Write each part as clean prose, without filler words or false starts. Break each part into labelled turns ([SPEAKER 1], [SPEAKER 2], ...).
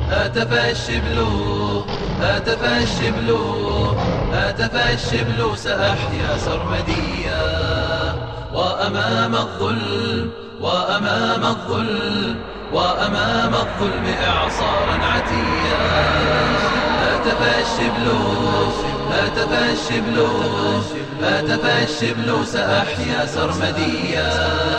[SPEAKER 1] هتف الشبل هتف الشبل هتف الشبل سأحيا سرمديا وأمام الظلم وأمام الظلم وأمام الظلم إعصارا عتيا هتف الشبل هتف الشبل هتف الشبل سأحيا سرمديا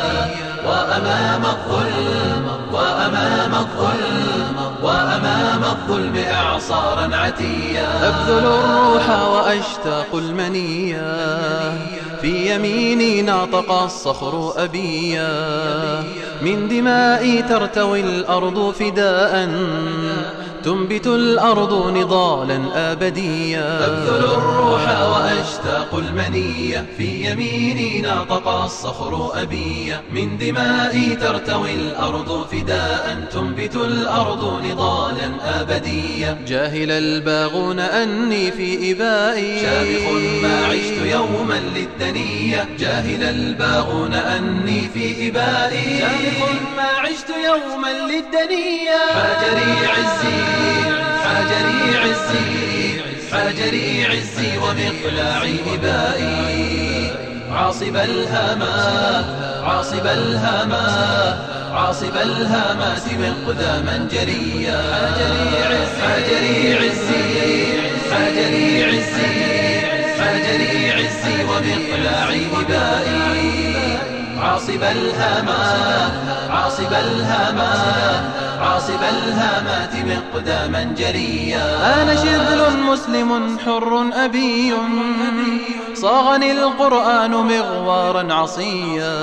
[SPEAKER 1] وأمام الظلم وأمام الظلم وأمام الظلم إعصارا عتيا
[SPEAKER 2] أبذل الروح وأشتاق المنيا في يميني ناطق الصخر أبيا من دمائي ترتوي الأرض فداء تنبت الأرض نضالا أبديا
[SPEAKER 1] أبذل الروح وأشتاق المنية في يميني ناطق الصخر أبيا من دمائي ترتوي الأرض فداء تنبت الأرض نضالا أبديا
[SPEAKER 2] جاهل الباغون أني في إبائي
[SPEAKER 1] شامخ ما عشت يوما للدنية جاهل الباغون أني في إبائي
[SPEAKER 2] شامخ ما عشت يوما للدنية
[SPEAKER 1] حاجري عزي حاجري عزي حاجري عزي ومقلاعي إبائي عاصب الهامات عاصب الهامات عاصب الهامات مقداما جريا حاجري عزي حاجري عزي حاجري عزي ومقلاعي إبائي عاصب الهامات عاصب الهامات عاصب الهامات مقداما جريا
[SPEAKER 2] أنا شبل مسلم حر أبي صاغني القرآن مغوارا عصيا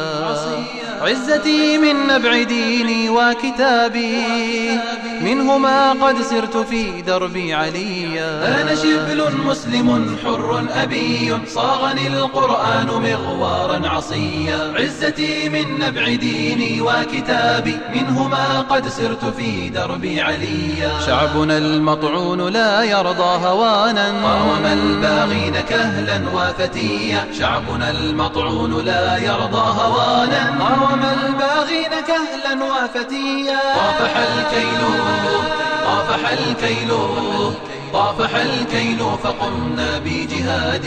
[SPEAKER 2] عزتي من نبع ديني وكتابي منهما قد سرت في دربي عليا
[SPEAKER 1] أنا شبل مسلم حر أبي صاغني القرآن مغوارا عصيا عزتي من نبع ديني وكتابي منهما قد سرت في دربي عليا
[SPEAKER 2] شعبنا المطعون لا يرضى هوانا
[SPEAKER 1] قاوم الباغين كهلا وفتيا شعبنا المطعون لا يرضى هوانا
[SPEAKER 2] قاوم الباغين كهلا وفتيا
[SPEAKER 1] طافح الكيل طافح الكيل طافح الكيل فقمنا بجهاد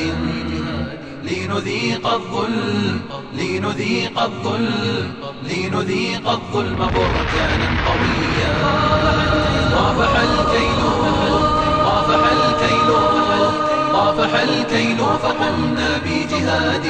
[SPEAKER 1] لنذيق الظلم لنذيق الظلم لنذيق الظلم بركانا قويا طافح الكيل طافح الكيل طافح الكيل فقمنا بجهاد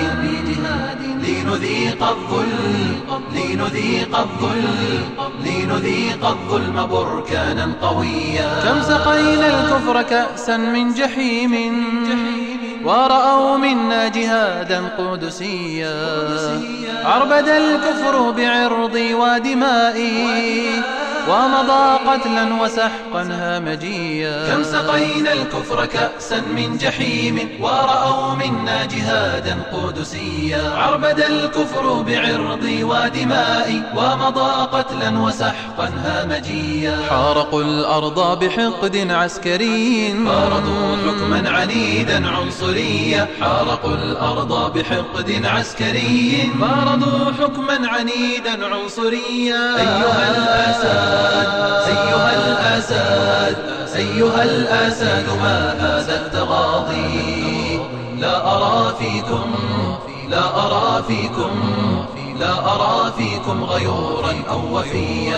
[SPEAKER 1] لنذيق الظلم لنذيق الظلم لنذيق الظلم بركانا قويا
[SPEAKER 2] كم سقينا الكفر كأسا من جحيم ورأوا منا جهادا قدسيا عربد الكفر بعرضي ودمائي ومضى قتلا وسحقا هامجيا
[SPEAKER 1] كم سقينا الكفر كأسا من جحيم ورأوا منا جهادا قدسيا عربد الكفر بعرضي ودمائي ومضى قتلا وسحقا هامجيا
[SPEAKER 2] حارقوا الأرض بحقد عسكري
[SPEAKER 1] فرضوا حكما عنيدا عنصريا حارقوا الأرض بحقد عسكري
[SPEAKER 2] فرضوا حكما عنيدا عنصريا
[SPEAKER 1] أيها الأساد أيها الأساد أيها الأساد ما هذا التغاضي لا أرى فيكم لا أرى فيكم لا أرى فيكم غيورا أو وفيا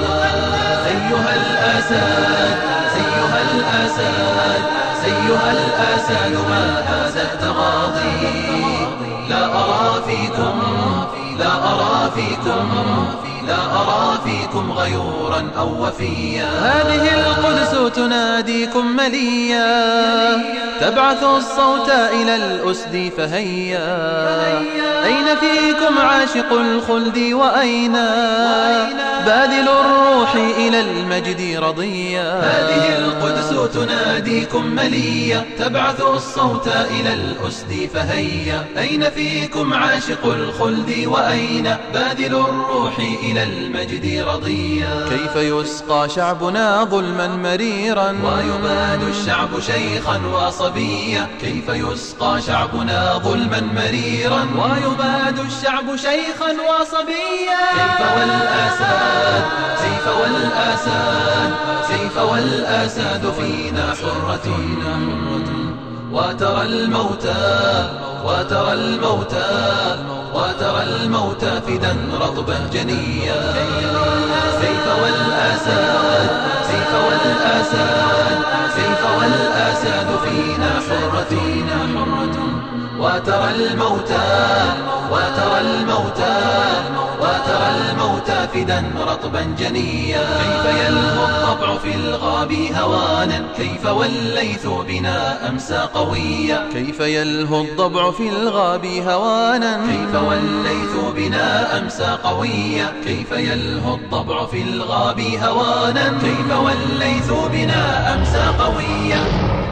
[SPEAKER 1] أيها الأساد أيها الأساد أيها الأساد ما هذا التغاضي لا أرى فيكم لا أرى فيكم لا أرى فيكم غيورا أو وفيا
[SPEAKER 2] هذه القدس تناديكم مليا تبعث الصوت إلى الأسد فهيا أين فيكم عاشق الخلد وأين باذل الروح إلى المجد رضيا
[SPEAKER 1] هذه القدس تناديكم مليا تبعث الصوت إلى الأسد فهيا أين فيكم عاشق الخلد وأين باذل الروح إلى المجد رضيا
[SPEAKER 2] كيف يسقى شعبنا ظلما مريرا
[SPEAKER 1] ويباد الشعب شيخا وصبيا كيف يسقى شعبنا ظلما مريرا
[SPEAKER 2] ويباد الشعب شيخا وصبيا
[SPEAKER 1] كيف والأساد كيف والأساد كيف والأساد فينا حرة وترى الموتى وترى الموتى وترى الموتى فدا رطبا جنيا سيف والأساد سيف والأساد سيف والأساد فينا حرة وترى الموتى وترى الموتى وترى الموتى فدا رطبا جنيا كيف يلهو الضبع في الغاب هوانا كيف والليث بنا أمسى قويا
[SPEAKER 2] كيف يلهو الضبع في الغاب هوانا
[SPEAKER 1] كيف والليث بنا أمسى قويا كيف يلهو الضبع في الغاب هوانا كيف والليث بنا أمسى قويا